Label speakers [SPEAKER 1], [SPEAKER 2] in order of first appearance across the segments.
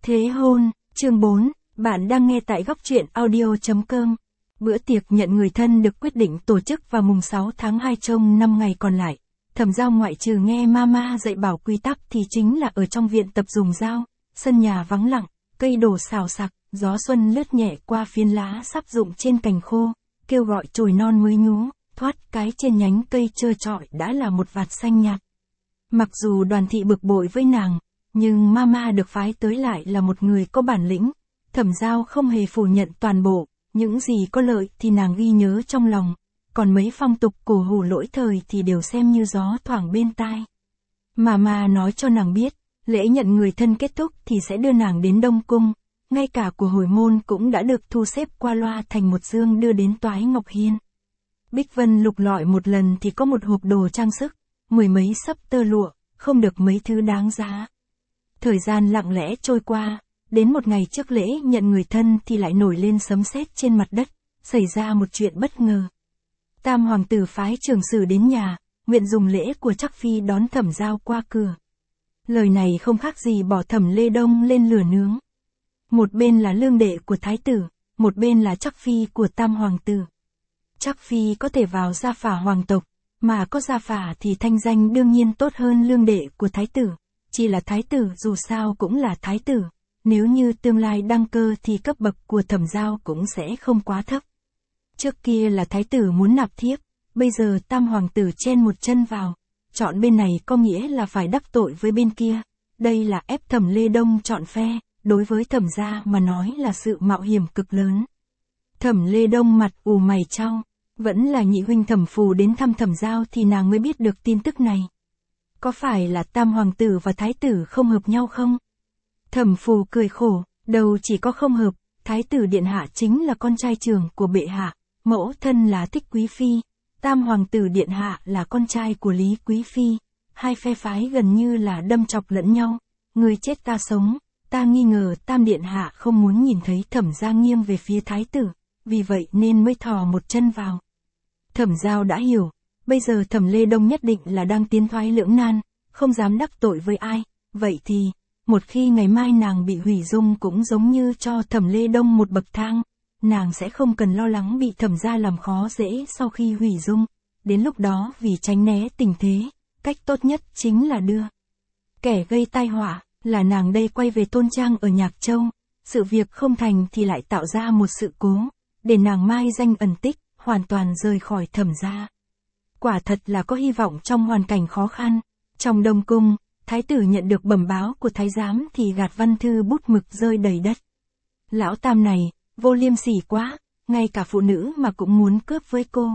[SPEAKER 1] Thế hôn, chương 4, bạn đang nghe tại góc truyện audio.com. Bữa tiệc nhận người thân được quyết định tổ chức vào mùng 6 tháng 2 trong 5 ngày còn lại. Thẩm Giao ngoại trừ nghe mama dạy bảo quy tắc thì chính là ở trong viện tập dùng dao, sân nhà vắng lặng, cây đổ xào xạc, gió xuân lướt nhẹ qua phiến lá sắp rụng trên cành khô, kêu gọi chồi non mới nhú, thoát cái trên nhánh cây trơ trọi đã là một vạt xanh nhạt. Mặc dù Đoàn Thị bực bội với nàng, nhưng mama được phái tới lại là một người có bản lĩnh. Thẩm Giao không hề phủ nhận toàn bộ, những gì có lợi thì nàng ghi nhớ trong lòng, còn mấy phong tục cổ hủ lỗi thời thì đều xem như gió thoảng bên tai. Mama nói cho nàng biết, lễ nhận người thân kết thúc thì sẽ đưa nàng đến Đông Cung, ngay cả của hồi môn cũng đã được thu xếp qua loa thành một dương đưa đến Toái Ngọc Hiên. Bích Vân lục lọi một lần thì có một hộp đồ trang sức, mười mấy xấp tơ lụa, không được mấy thứ đáng giá. Thời gian lặng lẽ trôi qua, đến một ngày trước lễ nhận người thân thì lại nổi lên sấm sét trên mặt đất, xảy ra một chuyện bất ngờ. Tam hoàng tử phái trưởng sử đến nhà, nguyện dùng lễ của Trắc Phi đón Thẩm Giao qua cửa. Lời này không khác gì bỏ Thẩm Lê Đông lên lửa nướng. Một bên là lương đệ của thái tử, một bên là Trắc Phi của Tam hoàng tử. Trắc Phi có thể vào gia phả hoàng tộc, mà có gia phả thì thanh danh đương nhiên tốt hơn lương đệ của thái tử. Chỉ là thái tử dù sao cũng là thái tử, nếu như tương lai đăng cơ thì cấp bậc của Thẩm Giao cũng sẽ không quá thấp. Trước kia là thái tử muốn nạp thiếp, bây giờ Tam hoàng tử chen một chân vào, chọn bên này có nghĩa là phải đắc tội với bên kia, đây là ép Thẩm Lê Đông chọn phe, đối với Thẩm gia mà nói là sự mạo hiểm cực lớn. Thẩm Lê Đông mặt ù mày chau, vẫn là nhị huynh Thẩm Phù đến thăm Thẩm Giao thì nàng mới biết được tin tức này. Có phải là Tam hoàng tử và thái tử không hợp nhau không? Thẩm Phù cười khổ, đầu chỉ có không hợp, thái tử điện hạ chính là con trai trưởng của bệ hạ, mẫu thân là Thích Quý Phi, Tam hoàng tử điện hạ là con trai của Lý Quý Phi, hai phe phái gần như là đâm chọc lẫn nhau, người chết ta sống, ta nghi ngờ Tam điện hạ không muốn nhìn thấy Thẩm gia nghiêng về phía thái tử, vì vậy nên mới thò một chân vào. Thẩm Giao đã hiểu, bây giờ Thẩm Lê Đông nhất định là đang tiến thoái lưỡng nan, không dám đắc tội với ai, vậy thì, một khi ngày mai nàng bị hủy dung cũng giống như cho Thẩm Lê Đông một bậc thang, nàng sẽ không cần lo lắng bị Thẩm gia làm khó dễ sau khi hủy dung, đến lúc đó vì tránh né tình thế, cách tốt nhất chính là đưa kẻ gây tai họa, là nàng đây quay về Tôn Trang ở Nhạc Châu, sự việc không thành thì lại tạo ra một sự cố, để nàng mai danh ẩn tích, hoàn toàn rời khỏi Thẩm gia. Quả thật là có hy vọng trong hoàn cảnh khó khăn. Trong Đông Cung, thái tử nhận được bẩm báo của thái giám thì gạt văn thư bút mực rơi đầy đất. Lão Tam này, vô liêm sỉ quá, ngay cả phụ nữ mà cũng muốn cướp với cô.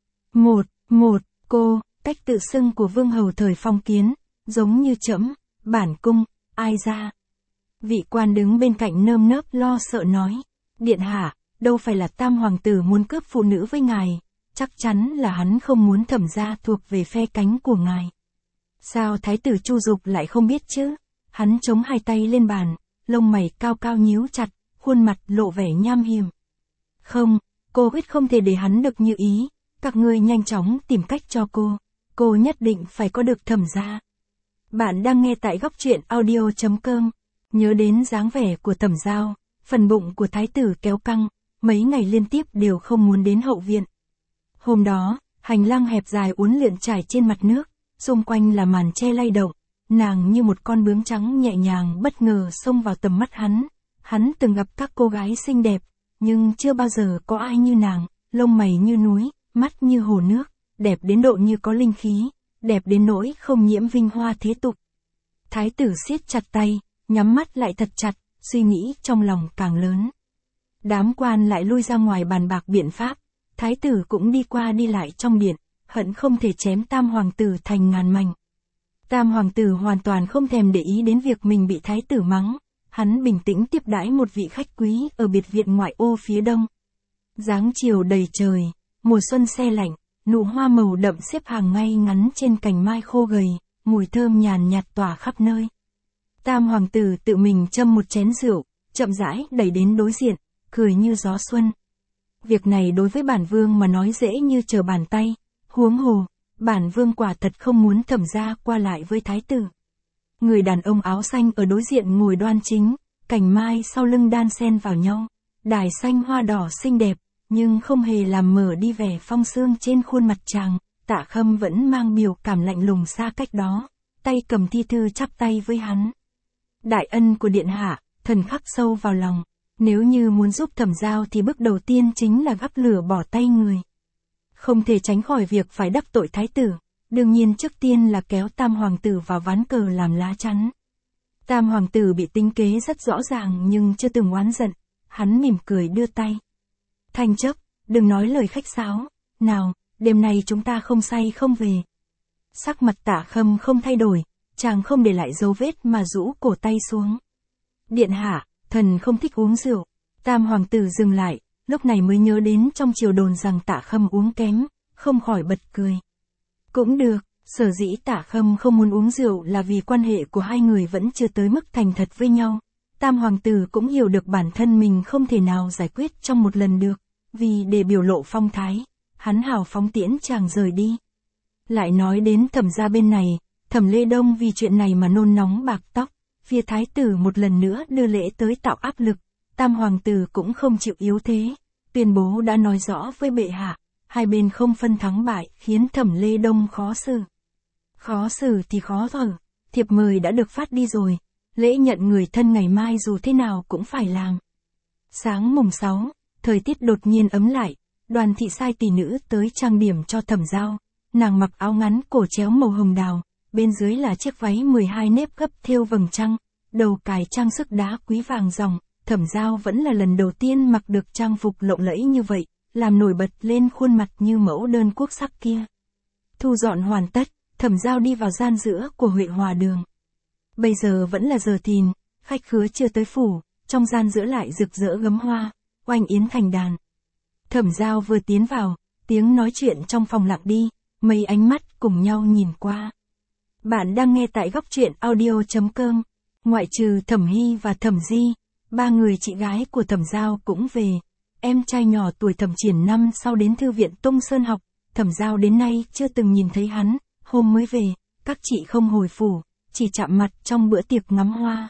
[SPEAKER 1] Cô, cách tự xưng của vương hầu thời Phong Kiến, giống như trẫm, bản cung, ai ra. Vị quan đứng bên cạnh nơm nớp lo sợ nói, điện hạ, đâu phải là Tam hoàng tử muốn cướp phụ nữ với ngài, chắc chắn là hắn không muốn Thẩm gia thuộc về phe cánh của ngài. Sao thái tử Chu Dục lại không biết chứ? Hắn chống hai tay lên bàn, lông mày cao cao nhíu chặt, khuôn mặt lộ vẻ nham hiểm. Không, cô quyết không thể để hắn được như ý, các ngươi nhanh chóng tìm cách cho cô nhất định phải có được Thẩm gia. Bạn đang nghe tại góc truyện audio.com, nhớ đến dáng vẻ của Thẩm Giao, phần bụng của thái tử kéo căng, mấy ngày liên tiếp đều không muốn đến hậu viện. Hôm đó, hành lang hẹp dài uốn lượn trải trên mặt nước, xung quanh là màn che lay động, nàng như một con bướm trắng nhẹ nhàng bất ngờ xông vào tầm mắt hắn từng gặp các cô gái xinh đẹp, nhưng chưa bao giờ có ai như nàng, lông mày như núi, mắt như hồ nước, đẹp đến độ như có linh khí, đẹp đến nỗi không nhiễm vinh hoa thế tục. Thái tử siết chặt tay, nhắm mắt lại thật chặt, suy nghĩ trong lòng càng lớn. Đám quan lại lui ra ngoài bàn bạc biện pháp, thái tử cũng đi qua đi lại trong điện, hận không thể chém Tam hoàng tử thành ngàn mảnh. Tam hoàng tử hoàn toàn không thèm để ý đến việc mình bị thái tử mắng, hắn bình tĩnh tiếp đãi một vị khách quý ở biệt viện ngoại ô phía đông. Dáng chiều đầy trời, mùa xuân se lạnh, nụ hoa màu đậm xếp hàng ngay ngắn trên cành mai khô gầy, mùi thơm nhàn nhạt tỏa khắp nơi. Tam hoàng tử tự mình châm một chén rượu, chậm rãi đẩy đến đối diện, cười như gió xuân. Việc này đối với bản vương mà nói dễ như trở bàn tay, huống hồ, bản vương quả thật không muốn Thẩm gia qua lại với thái tử. Người đàn ông áo xanh ở đối diện ngồi đoan chính, cành mai sau lưng đan xen vào nhau, đài xanh hoa đỏ xinh đẹp, nhưng không hề làm mờ đi vẻ phong sương trên khuôn mặt chàng. Tạ Khâm vẫn mang biểu cảm lạnh lùng xa cách đó, tay cầm thi thư chắp tay với hắn. Đại ân của điện hạ, thần khắc sâu vào lòng, nếu như muốn giúp Thẩm Giao thì bước đầu tiên chính là gắp lửa bỏ tay người. Không thể tránh khỏi việc phải đắc tội thái tử, đương nhiên trước tiên là kéo Tam hoàng tử vào ván cờ làm lá chắn. Tam hoàng tử bị tính kế rất rõ ràng nhưng chưa từng oán giận, hắn mỉm cười đưa tay. Thanh chấp, đừng nói lời khách sáo, nào, đêm nay chúng ta không say không về. Sắc mặt Tạ Khâm không thay đổi, chàng không để lại dấu vết mà rũ cổ tay xuống. Điện hạ, thần không thích uống rượu. Tam hoàng tử dừng lại, lúc này mới nhớ đến trong triều đồn rằng Tạ Khâm uống kém, không khỏi bật cười. Cũng được, sở dĩ Tạ Khâm không muốn uống rượu là vì quan hệ của hai người vẫn chưa tới mức thành thật với nhau. Tam hoàng tử cũng hiểu được bản thân mình không thể nào giải quyết trong một lần được, vì để biểu lộ phong thái, hắn hào phóng tiễn chàng rời đi. Lại nói đến Thẩm gia bên này, Thẩm Lê Đông vì chuyện này mà nôn nóng bạc tóc, phía thái tử một lần nữa đưa lễ tới tạo áp lực, Tam hoàng tử cũng không chịu yếu thế, tuyên bố đã nói rõ với bệ hạ, hai bên không phân thắng bại khiến Thẩm Lê Đông khó xử. Khó xử thì khó thở, thiệp mời đã được phát đi rồi, lễ nhận người thân ngày mai dù thế nào cũng phải làm. Sáng mùng 6, thời tiết đột nhiên ấm lại, Đoàn thị sai tỷ nữ tới trang điểm cho Thẩm Giao, nàng mặc áo ngắn cổ chéo màu hồng đào, bên dưới là chiếc váy 12 nếp gấp thêu vầng trăng, đầu cài trang sức đá quý vàng ròng. Thẩm Giao vẫn là lần đầu tiên mặc được trang phục lộng lẫy như vậy, làm nổi bật lên khuôn mặt như mẫu đơn quốc sắc kia. Thu dọn hoàn tất, Thẩm Giao đi vào gian giữa của Huệ Hòa Đường. Bây giờ vẫn là giờ thìn, khách khứa chưa tới phủ, trong gian giữa lại rực rỡ gấm hoa, oanh yến thành đàn. Thẩm Giao vừa tiến vào, tiếng nói chuyện trong phòng lặng đi, mấy ánh mắt cùng nhau nhìn qua. Bạn đang nghe tại góc truyện audio.com. Ngoại trừ Thẩm Hy và Thẩm Di, ba người chị gái của Thẩm Giao cũng về. Em trai nhỏ tuổi Thẩm Triển năm sau đến thư viện Tung Sơn học, Thẩm Giao đến nay chưa từng nhìn thấy hắn, hôm mới về, các chị không hồi phủ, chỉ chạm mặt trong bữa tiệc ngắm hoa.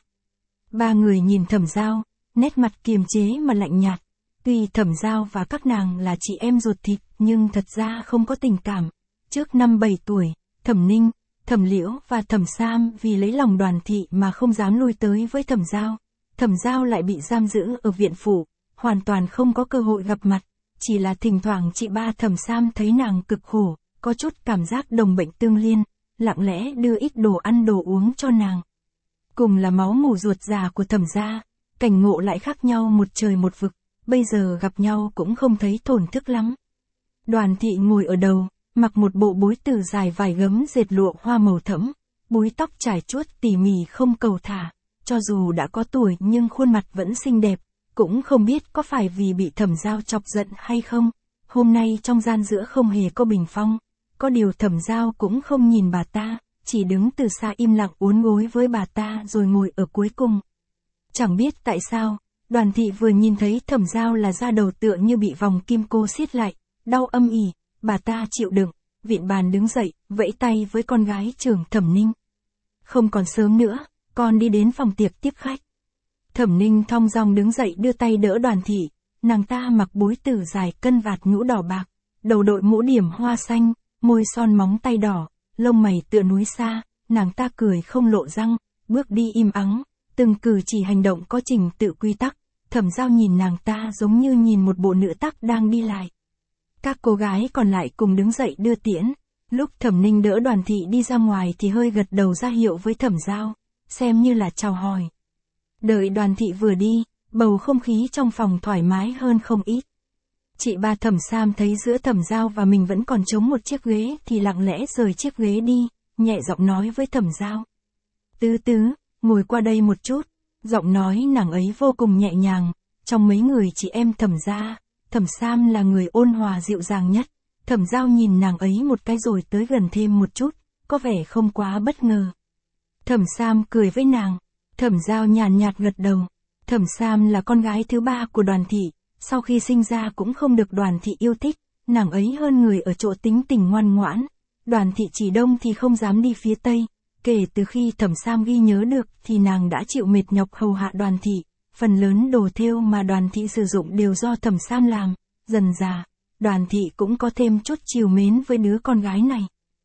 [SPEAKER 1] Ba người nhìn Thẩm Giao, nét mặt kiềm chế mà lạnh nhạt. Tuy Thẩm Giao và các nàng là chị em ruột thịt, nhưng thật ra không có tình cảm. Trước năm 7 tuổi, Thẩm Ninh, Thẩm Liễu và Thẩm Sam vì lấy lòng Đoàn thị mà không dám lui tới với Thẩm Giao. Thẩm Giao lại bị giam giữ ở viện phủ, hoàn toàn không có cơ hội gặp mặt, chỉ là thỉnh thoảng chị ba Thẩm Sam thấy nàng cực khổ, có chút cảm giác đồng bệnh tương liên, lặng lẽ đưa ít đồ ăn đồ uống cho nàng. Cùng là máu mủ ruột già của Thẩm gia, cảnh ngộ lại khác nhau một trời một vực, bây giờ gặp nhau cũng không thấy thổn thức lắm. Đoàn thị ngồi ở đầu, mặc một bộ bối từ dài vài gấm dệt lụa hoa màu thẫm, búi tóc trải chuốt tỉ mỉ không cầu thả, cho dù đã có tuổi nhưng khuôn mặt vẫn xinh đẹp, cũng không biết có phải vì bị Thẩm Giao chọc giận hay không. Hôm nay trong gian giữa không hề có bình phong, có điều Thẩm Giao cũng không nhìn bà ta, chỉ đứng từ xa im lặng uốn gối với bà ta rồi ngồi ở cuối cùng. Chẳng biết tại sao, Đoàn thị vừa nhìn thấy Thẩm Giao là da đầu tựa như bị vòng kim cô siết lại, đau âm ỉ, bà ta chịu đựng, vịn bàn đứng dậy, vẫy tay với con gái trưởng Thẩm Ninh. Không còn sớm nữa, con đi đến phòng tiệc tiếp khách. Thẩm Ninh thong dong đứng dậy đưa tay đỡ Đoàn thị, nàng ta mặc bối tử dài cân vạt nhũ đỏ bạc, đầu đội mũ điểm hoa xanh, môi son móng tay đỏ, lông mày tựa núi xa, nàng ta cười không lộ răng, bước đi im ắng, từng cử chỉ hành động có trình tự quy tắc. Thẩm Giao nhìn nàng ta giống như nhìn một bộ nữ tắc đang đi lại. Các cô gái còn lại cùng đứng dậy đưa tiễn. Lúc Thẩm Ninh đỡ Đoàn thị đi ra ngoài thì hơi gật đầu ra hiệu với Thẩm Giao, xem như là chào hỏi. Đợi Đoàn thị vừa đi, bầu không khí trong phòng thoải mái hơn không ít. Chị ba Thẩm Sam thấy giữa Thẩm Giao và mình vẫn còn trống một chiếc ghế thì lặng lẽ rời chiếc ghế đi, nhẹ giọng nói với Thẩm Giao. Tứ tứ, ngồi qua đây một chút. Giọng nói nàng ấy vô cùng nhẹ nhàng, trong mấy người chị em Thẩm gia, Thẩm Sam là người ôn hòa dịu dàng nhất. Thẩm Giao nhìn nàng ấy một cái rồi tới gần thêm một chút, có vẻ không quá bất ngờ. Thẩm Sam cười với nàng, Thẩm Giao nhàn nhạt gật đầu. Thẩm Sam là con gái thứ ba của Đoàn thị, sau khi sinh ra cũng không được Đoàn thị yêu thích, nàng ấy hơn người ở chỗ tính tình ngoan ngoãn. Đoàn thị chỉ đông thì không dám đi phía tây. Kể từ khi Thẩm Sam ghi nhớ được thì nàng đã chịu mệt nhọc hầu hạ Đoàn thị, phần lớn đồ thêu mà Đoàn Thị sử dụng đều do Thẩm Sam làm, dần dà, Đoàn Thị cũng có thêm chút trìu mến với đứa con gái này.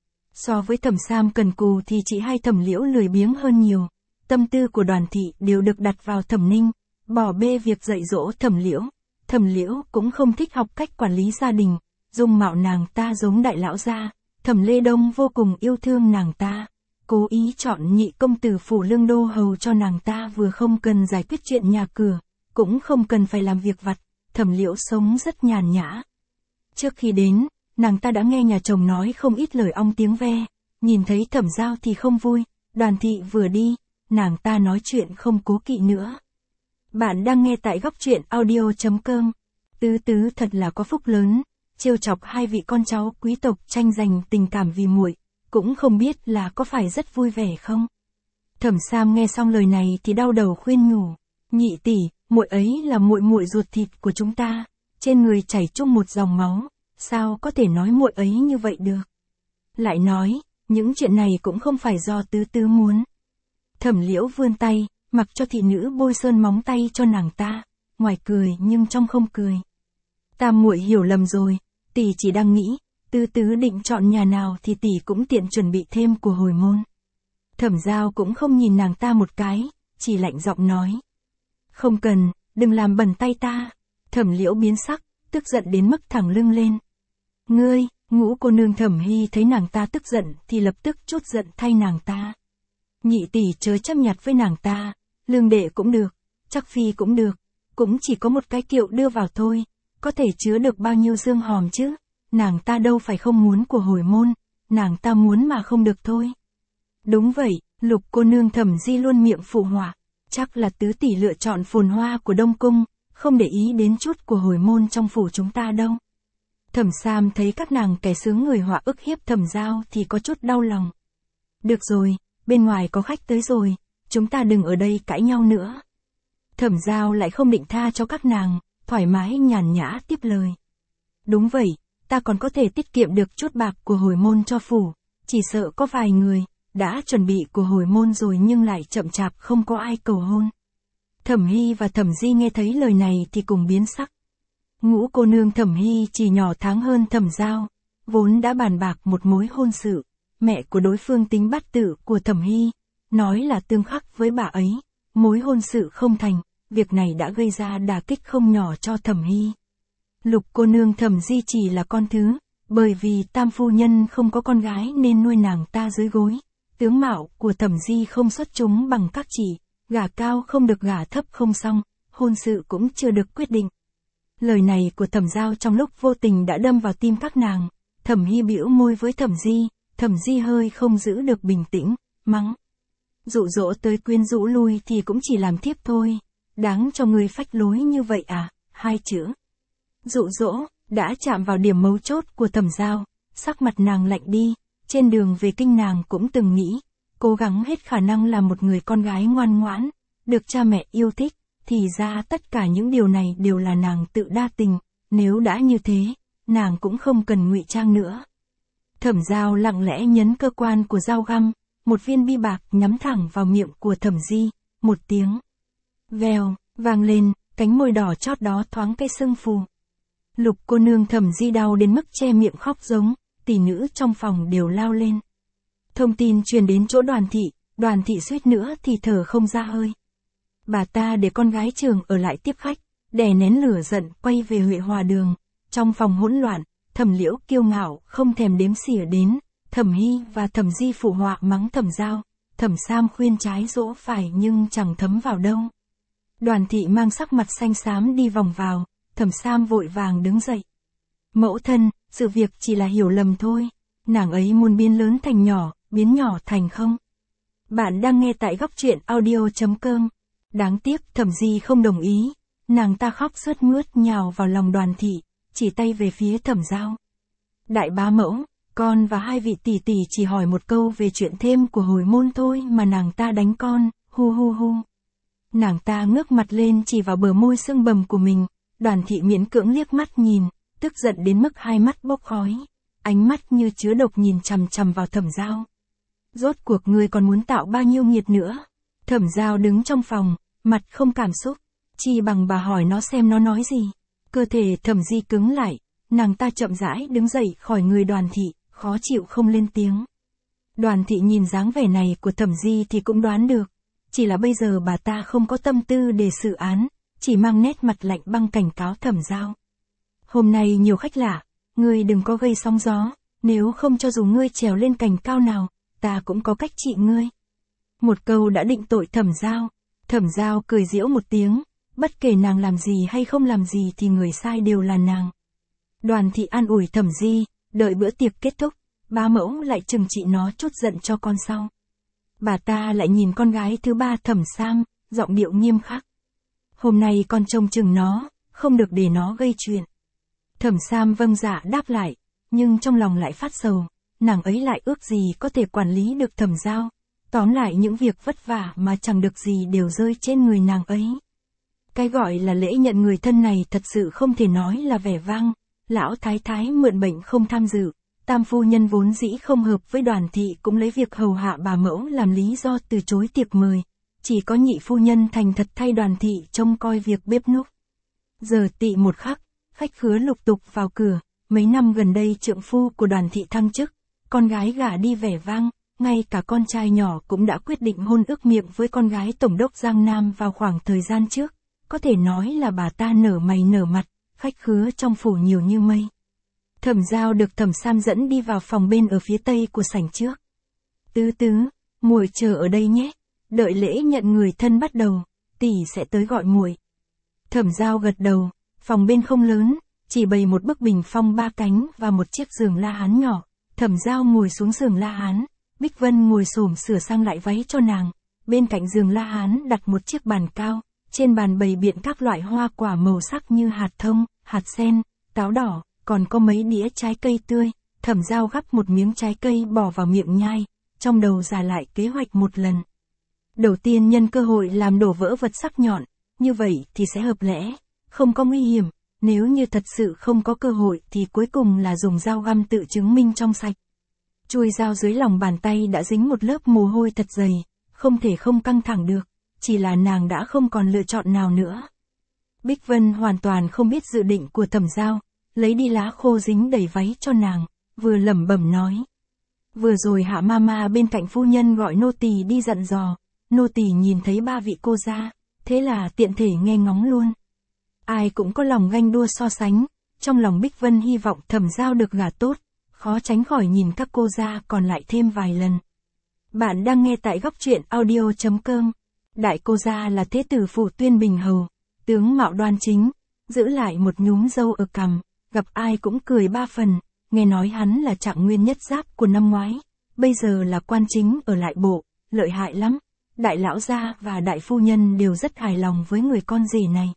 [SPEAKER 1] So với Thẩm Sam cần cù thì chị hai Thẩm Liễu lười biếng hơn nhiều, tâm tư của Đoàn Thị đều được đặt vào Thẩm Ninh, bỏ bê việc dạy dỗ Thẩm Liễu. Thẩm Liễu cũng không thích học cách quản lý gia đình, dung mạo nàng ta giống đại lão gia, Thẩm Lê Đông vô cùng yêu thương nàng ta, cố ý chọn nhị công tử phủ Lương Đô hầu cho nàng ta, vừa không cần giải quyết chuyện nhà cửa, cũng không cần phải làm việc vặt, Thẩm Liễu sống rất nhàn nhã. Trước khi đến, nàng ta đã nghe nhà chồng nói không ít lời ong tiếng ve, nhìn thấy Thẩm Giao thì không vui, Đoàn Thị vừa đi, nàng ta nói chuyện không cố kỵ nữa. Bạn đang nghe tại góc truyện audio.com. Tứ Tứ thật là có phúc lớn, trêu chọc hai vị con cháu quý tộc tranh giành tình cảm vì muội, cũng không biết là có phải rất vui vẻ không. Thẩm Sam nghe xong lời này thì đau đầu khuyên nhủ, nhị tỷ, muội ấy là muội muội ruột thịt của chúng ta, trên người chảy chung một dòng máu, sao có thể nói muội ấy như vậy được. Lại nói, những chuyện này cũng không phải do Tứ Tứ muốn. Thẩm Liễu vươn tay, mặc cho thị nữ bôi sơn móng tay cho nàng ta, ngoài cười nhưng trong không cười. Tam muội hiểu lầm rồi, tỷ chỉ đang nghĩ, Tứ Tứ định chọn nhà nào thì tỷ cũng tiện chuẩn bị thêm của hồi môn. Thẩm Giao cũng không nhìn nàng ta một cái, chỉ lạnh giọng nói. Không cần, đừng làm bẩn tay ta. Thẩm Liễu biến sắc, tức giận đến mức thẳng lưng lên. Ngươi, Ngũ cô nương Thẩm Hy thấy nàng ta tức giận thì lập tức trút giận thay nàng ta. Nhị tỷ chớ chấp nhặt với nàng ta, Lương đệ cũng được, chắc phi cũng được, cũng chỉ có một cái kiệu đưa vào thôi, có thể chứa được bao nhiêu dương hòm chứ, nàng ta đâu phải không muốn của hồi môn, nàng ta muốn mà không được thôi. Đúng vậy, Lục cô nương Thẩm Di luôn miệng phụ họa, chắc là tứ tỷ lựa chọn phồn hoa của Đông Cung, không để ý đến chút của hồi môn trong phủ chúng ta đâu. Thẩm Sam thấy các nàng kẻ sướng người họa ức hiếp Thẩm Giao thì có chút đau lòng. Được rồi, bên ngoài có khách tới rồi, chúng ta đừng ở đây cãi nhau nữa. Thẩm Giao lại không định tha cho các nàng, thoải mái nhàn nhã tiếp lời. Đúng vậy, ta còn có thể tiết kiệm được chút bạc của hồi môn cho phủ, chỉ sợ có vài người đã chuẩn bị của hồi môn rồi nhưng lại chậm chạp không có ai cầu hôn. Thẩm Hy và Thẩm Di nghe thấy lời này thì cùng biến sắc. Ngũ cô nương Thẩm Hy chỉ nhỏ tháng hơn Thẩm Giao, vốn đã bàn bạc một mối hôn sự, mẹ của đối phương tính bắt tự của Thẩm Hy, nói là tương khắc với bà ấy, mối hôn sự không thành, việc này đã gây ra đả kích không nhỏ cho Thẩm Hy. Lục cô nương Thẩm Di chỉ là con thứ, bởi vì tam phu nhân không có con gái nên nuôi nàng ta dưới gối, tướng mạo của Thẩm Di không xuất chúng bằng các chị, gả cao không được gả thấp không xong, hôn sự cũng chưa được quyết định. Lời này của Thẩm Giao trong lúc vô tình đã đâm vào tim các nàng, Thẩm Hy bĩu môi với Thẩm Di hơi không giữ được bình tĩnh, mắng. Dụ dỗ tới quyến rũ lui thì cũng chỉ làm thiếp thôi, đáng cho người phách lối như vậy à, hai chữ. Dụ dỗ, đã chạm vào điểm mấu chốt của Thẩm Giao, sắc mặt nàng lạnh đi, trên đường về kinh nàng cũng từng nghĩ, cố gắng hết khả năng làm một người con gái ngoan ngoãn, được cha mẹ yêu thích, thì ra tất cả những điều này đều là nàng tự đa tình, nếu đã như thế, nàng cũng không cần ngụy trang nữa. Thẩm Giao lặng lẽ nhấn cơ quan của dao găm, một viên bi bạc nhắm thẳng vào miệng của Thẩm Di, một tiếng vèo, vang lên, cánh môi đỏ chót đó thoáng cái sưng phù. Lục cô nương Thẩm Di đau đến mức che miệng khóc giống, tỷ nữ trong phòng đều lao lên. Thông tin truyền đến chỗ Đoàn Thị suýt nữa thì thở không ra hơi. Bà ta để con gái Trường ở lại tiếp khách, đè nén lửa giận quay về Huệ Hòa Đường. Trong phòng hỗn loạn, Thẩm Liễu kiêu ngạo không thèm đếm xỉa đến, Thẩm Hy và Thẩm Di phụ họa mắng Thẩm Giao, Thẩm Sam khuyên trái dỗ phải nhưng chẳng thấm vào đâu. Đoàn Thị mang sắc mặt xanh xám đi vòng vào, Thẩm Sam vội vàng đứng dậy. Mẫu thân, sự việc chỉ là hiểu lầm thôi, nàng ấy muốn biến lớn thành nhỏ, biến nhỏ thành không. Bạn đang nghe tại góc truyện audio.com. Đáng tiếc Thẩm Di không đồng ý, nàng ta khóc sướt mướt nhào vào lòng Đoàn Thị, chỉ tay về phía Thẩm Giao. Đại bá mẫu, con và hai vị tỷ tỷ chỉ hỏi một câu về chuyện thêm của hồi môn thôi mà nàng ta đánh con, hu hu hu. Nàng ta ngước mặt lên chỉ vào bờ môi sưng bầm của mình, Đoàn Thị miễn cưỡng liếc mắt nhìn, tức giận đến mức hai mắt bốc khói, ánh mắt như chứa độc nhìn chằm chằm vào Thẩm Giao. Rốt cuộc ngươi còn muốn tạo bao nhiêu nghiệt nữa? Thẩm Giao đứng trong phòng, mặt không cảm xúc, Chi bằng bà hỏi nó xem nó nói gì. Cơ thể Thẩm Di cứng lại, nàng ta chậm rãi đứng dậy khỏi người Đoàn thị, khó chịu không lên tiếng. Đoàn thị nhìn dáng vẻ này của Thẩm Di thì cũng đoán được. Chỉ là bây giờ bà ta không có tâm tư để xử án, chỉ mang nét mặt lạnh băng cảnh cáo Thẩm Giao. Hôm nay nhiều khách lạ, ngươi đừng có gây sóng gió, nếu không cho dù ngươi trèo lên cành cao nào, ta cũng có cách trị ngươi. Một câu đã định tội Thẩm Giao. Thẩm Giao cười giễu một tiếng, bất kể nàng làm gì hay không làm gì thì người sai đều là nàng. Đoàn thị an ủi Thẩm Di, đợi bữa tiệc kết thúc, bá mẫu lại trừng trị nó chút giận cho con sau. Bà ta lại nhìn con gái thứ ba Thẩm Sam, giọng điệu nghiêm khắc. Hôm nay con trông chừng nó, không được để nó gây chuyện. Thẩm Sam vâng dạ đáp lại, nhưng trong lòng lại phát sầu, nàng ấy lại ước gì có thể quản lý được Thẩm Giao. Tóm lại những việc vất vả mà chẳng được gì đều rơi trên người nàng ấy. Cái gọi là lễ nhận người thân này thật sự không thể nói là vẻ vang. Lão thái thái mượn bệnh không tham dự, tam phu nhân vốn dĩ không hợp với Đoàn thị cũng lấy việc hầu hạ bà mẫu làm lý do từ chối tiệc mời. Chỉ có nhị phu nhân thành thật thay Đoàn thị trông coi việc bếp núc. Giờ tị một khắc, khách khứa lục tục vào cửa, mấy năm gần đây trượng phu của Đoàn thị thăng chức, con gái gả đi vẻ vang, ngay cả con trai nhỏ cũng đã quyết định hôn ước miệng với con gái tổng đốc Giang Nam vào khoảng thời gian trước, có thể nói là bà ta nở mày nở mặt, khách khứa trong phủ nhiều như mây. Thẩm Giao được Thẩm Sam dẫn đi vào phòng bên ở phía tây của sảnh trước. Tứ tứ, muội chờ ở đây nhé, đợi lễ nhận người thân bắt đầu, tỷ sẽ tới gọi muội. Thẩm Giao gật đầu, phòng bên không lớn, chỉ bày một bức bình phong 3 cánh và một chiếc giường la hán nhỏ. Thẩm Giao ngồi xuống giường la hán, Bích Vân ngồi xổm sửa sang lại váy cho nàng. Bên cạnh giường la hán đặt một chiếc bàn cao, trên bàn bày biện các loại hoa quả màu sắc như hạt thông, hạt sen, táo đỏ, còn có mấy đĩa trái cây tươi. Thẩm Giao gắp một miếng trái cây bỏ vào miệng nhai, trong đầu giả lại kế hoạch một lần. Đầu tiên nhân cơ hội làm đổ vỡ vật sắc nhọn, như vậy thì sẽ hợp lẽ, không có nguy hiểm. Nếu như thật sự không có cơ hội thì cuối cùng là dùng dao găm tự chứng minh trong sạch. Chuôi dao dưới lòng bàn tay đã dính một lớp mồ hôi thật dày, không thể không căng thẳng được, chỉ là nàng đã không còn lựa chọn nào nữa. Bích Vân hoàn toàn không biết dự định của Thẩm Giao, lấy đi lá khô dính đầy váy cho nàng, vừa lẩm bẩm nói. Vừa rồi Hạ Mama bên cạnh phu nhân gọi nô tỳ đi dặn dò, nô tỳ nhìn thấy 3 vị cô gia, thế là tiện thể nghe ngóng luôn. Ai cũng có lòng ganh đua so sánh, trong lòng Bích Vân hy vọng Thẩm Giao được gả tốt, khó tránh khỏi nhìn các cô gia còn lại thêm vài lần. Bạn đang nghe tại góc truyện audio.com. Đại cô gia là thế tử phủ Tuyên Bình Hầu, tướng mạo đoan chính, giữ lại một nhúm râu ở cằm, gặp ai cũng cười 3 phần, nghe nói hắn là trạng nguyên nhất giáp của năm ngoái, bây giờ là quan chính ở lại bộ, lợi hại lắm. Đại lão gia và đại phu nhân đều rất hài lòng với người con rể này.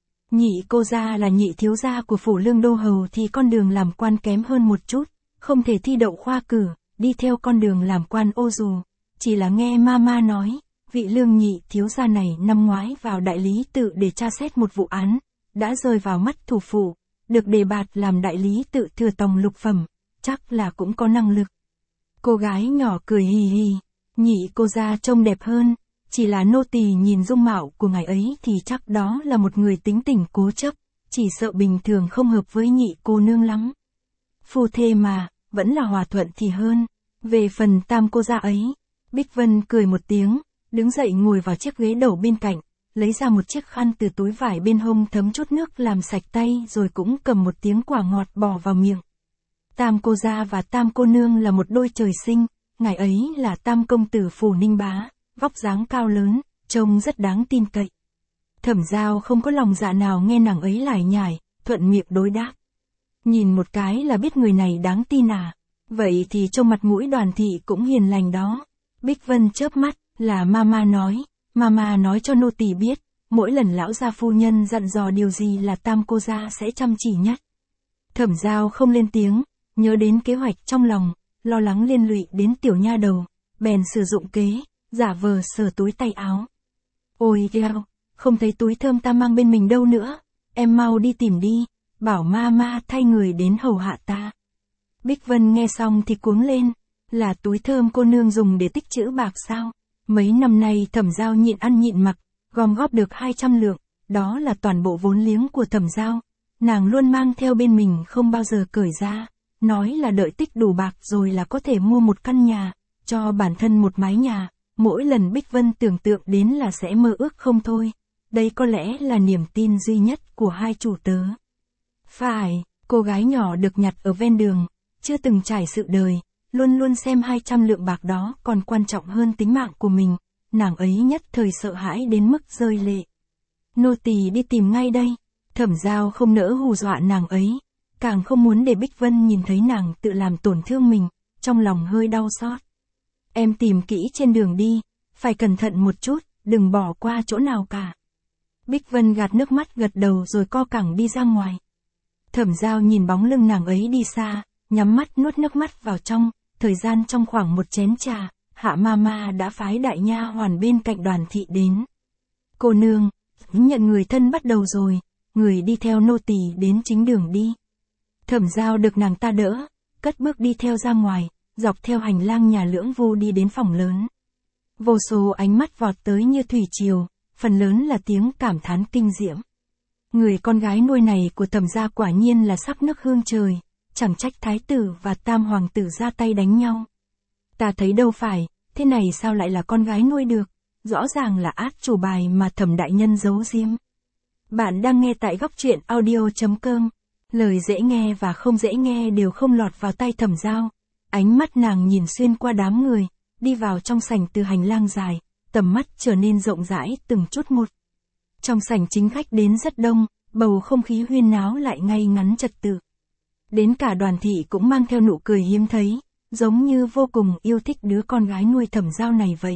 [SPEAKER 1] Nhị cô gia là nhị thiếu gia của phủ Lương Đô Hầu thì con đường làm quan kém hơn một chút, không thể thi đậu khoa cử, đi theo con đường làm quan ô dù. Chỉ là nghe Mama nói, vị Lương nhị thiếu gia này năm ngoái vào đại lý tự để tra xét một vụ án, đã rơi vào mắt thủ phủ, được đề bạt làm đại lý tự thừa tòng lục phẩm, chắc là cũng có năng lực. Cô gái nhỏ cười hì hì, nhị cô gia trông đẹp hơn. Chỉ là nô tỳ nhìn dung mạo của ngài ấy thì chắc đó là một người tính tình cố chấp, chỉ sợ bình thường không hợp với nhị cô nương lắm. Phu thê mà, vẫn là hòa thuận thì hơn. Về phần tam cô gia ấy, Bích Vân cười một tiếng, đứng dậy ngồi vào chiếc ghế đầu bên cạnh, lấy ra một chiếc khăn từ túi vải bên hông thấm chút nước làm sạch tay rồi cũng cầm một tiếng quả ngọt bỏ vào miệng. Tam cô gia và tam cô nương là một đôi trời sinh, ngài ấy là tam công tử phủ Ninh Bá. Vóc dáng cao lớn, trông rất đáng tin cậy. Thẩm Giao không có lòng dạ nào nghe nàng ấy lải nhải, thuận miệng đối đáp. Nhìn một cái là biết người này đáng tin à, vậy thì trông mặt mũi Đoàn thị cũng hiền lành đó. Bích Vân chớp mắt, là Mama nói cho nô tỳ biết, mỗi lần lão gia phu nhân dặn dò điều gì là tam cô gia sẽ chăm chỉ nhất. Thẩm Giao không lên tiếng, nhớ đến kế hoạch trong lòng, lo lắng liên lụy đến tiểu nha đầu, bèn sử dụng kế. Giả vờ sờ túi tay áo. Ôi gheo, không thấy túi thơm ta mang bên mình đâu nữa, em mau đi tìm đi, bảo Mama thay người đến hầu hạ ta. Bích Vân nghe xong thì cuống lên, là túi thơm cô nương dùng để tích trữ bạc sao? Mấy năm nay Thẩm Giao nhịn ăn nhịn mặc, gom góp được 200 lượng, đó là toàn bộ vốn liếng của Thẩm Giao. Nàng luôn mang theo bên mình không bao giờ cởi ra, nói là đợi tích đủ bạc rồi là có thể mua một căn nhà, cho bản thân một mái nhà, mỗi lần Bích Vân tưởng tượng đến là sẽ mơ ước không thôi. Đây có lẽ là niềm tin duy nhất của hai chủ tớ. Phải, cô gái nhỏ được nhặt ở ven đường, chưa từng trải sự đời, luôn luôn xem 200 lượng bạc đó còn quan trọng hơn tính mạng của mình, nàng ấy nhất thời sợ hãi đến mức rơi lệ. Nô tỳ đi tìm ngay đây. Thẩm Giao không nỡ hù dọa nàng ấy, càng không muốn để Bích Vân nhìn thấy nàng tự làm tổn thương mình, trong lòng hơi đau xót. Em tìm kỹ trên đường đi, phải cẩn thận một chút, đừng bỏ qua chỗ nào cả. Bích Vân gạt nước mắt gật đầu rồi co cẳng đi ra ngoài. Thẩm Giao nhìn bóng lưng nàng ấy đi xa, nhắm mắt nuốt nước mắt vào trong, thời gian trong khoảng một chén trà, Hạ Mama đã phái đại nha hoàn bên cạnh Đoàn thị đến. Cô nương, nhận người thân bắt đầu rồi, người đi theo nô tỳ đến chính đường đi. Thẩm Giao được nàng ta đỡ, cất bước đi theo ra ngoài, dọc theo hành lang nhà Lưỡng Vu đi đến phòng lớn. Vô số ánh mắt vọt tới như thủy triều, phần lớn là tiếng cảm thán kinh diễm. Người con gái nuôi này của Thẩm gia quả nhiên là sắc nước hương trời, chẳng trách thái tử và tam hoàng tử ra tay đánh nhau. Ta thấy đâu phải, thế này sao lại là con gái nuôi được, rõ ràng là át chủ bài mà Thẩm đại nhân giấu giếm. Bạn đang nghe tại góc truyện audio.com, lời dễ nghe và không dễ nghe đều không lọt vào tai Thẩm Giao. Ánh mắt nàng nhìn xuyên qua đám người, đi vào trong sảnh từ hành lang dài, tầm mắt trở nên rộng rãi từng chút một. Trong sảnh chính khách đến rất đông, bầu không khí huyên náo lại ngay ngắn trật tự. Đến cả Đoàn thị cũng mang theo nụ cười hiếm thấy, giống như vô cùng yêu thích đứa con gái nuôi Thẩm Giao này vậy.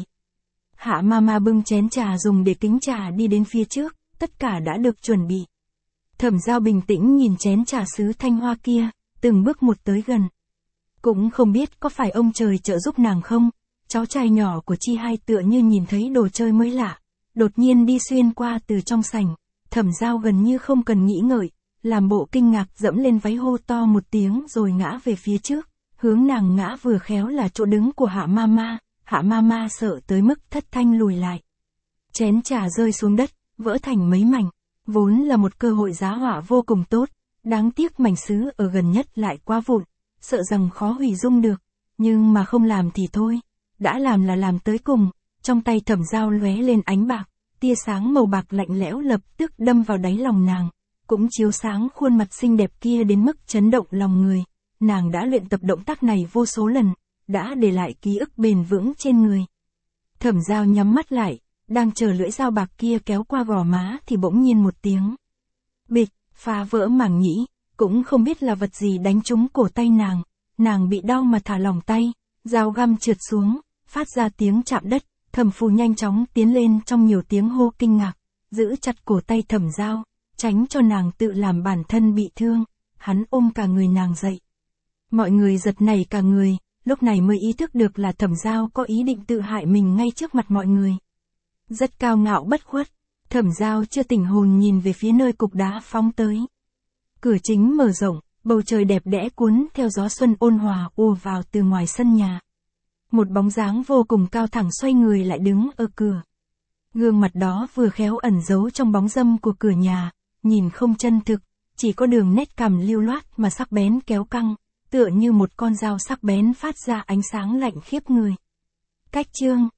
[SPEAKER 1] Hạ Mama bưng chén trà dùng để kính trà đi đến phía trước, tất cả đã được chuẩn bị. Thẩm Giao bình tĩnh nhìn chén trà sứ thanh hoa kia, từng bước một tới gần. Cũng không biết có phải ông trời trợ giúp nàng không, cháu trai nhỏ của Chi Hai tựa như nhìn thấy đồ chơi mới lạ, đột nhiên đi xuyên qua từ trong sảnh. Thẩm Giao gần như không cần nghĩ ngợi, làm bộ kinh ngạc dẫm lên váy hô to một tiếng rồi ngã về phía trước, hướng nàng ngã vừa khéo là chỗ đứng của Hạ Mama. Hạ Mama sợ tới mức thất thanh lùi lại. Chén trà rơi xuống đất, vỡ thành mấy mảnh, vốn là một cơ hội giá họa vô cùng tốt, đáng tiếc mảnh sứ ở gần nhất lại quá vụn, sợ rằng khó hủy dung được, nhưng mà không làm thì thôi, đã làm là làm tới cùng. Trong tay Thẩm Giao lóe lên ánh bạc, tia sáng màu bạc lạnh lẽo lập tức đâm vào đáy lòng nàng, cũng chiếu sáng khuôn mặt xinh đẹp kia đến mức chấn động lòng người. Nàng đã luyện tập động tác này vô số lần, đã để lại ký ức bền vững trên người. Thẩm Giao nhắm mắt lại, đang chờ lưỡi dao bạc kia kéo qua gò má thì bỗng nhiên một tiếng bịch, phá vỡ màng nhĩ, cũng không biết là vật gì đánh trúng cổ tay nàng, nàng bị đau mà thả lỏng tay, dao găm trượt xuống, phát ra tiếng chạm đất. Thẩm Phù nhanh chóng tiến lên trong nhiều tiếng hô kinh ngạc, giữ chặt cổ tay Thẩm Giao, tránh cho nàng tự làm bản thân bị thương. Hắn ôm cả người nàng dậy. Mọi người giật nảy cả người, lúc này mới ý thức được là Thẩm Giao có ý định tự hại mình ngay trước mặt mọi người. Rất cao ngạo bất khuất, Thẩm Giao chưa tỉnh hồn nhìn về phía nơi cục đá phóng tới. Cửa chính mở rộng, bầu trời đẹp đẽ cuốn theo gió xuân ôn hòa ùa vào từ ngoài sân nhà. Một bóng dáng vô cùng cao thẳng xoay người lại đứng ở cửa. Gương mặt đó vừa khéo ẩn giấu trong bóng râm của cửa nhà, nhìn không chân thực, chỉ có đường nét cằm lưu loát mà sắc bén kéo căng, tựa như một con dao sắc bén phát ra ánh sáng lạnh khiếp người. Cách chương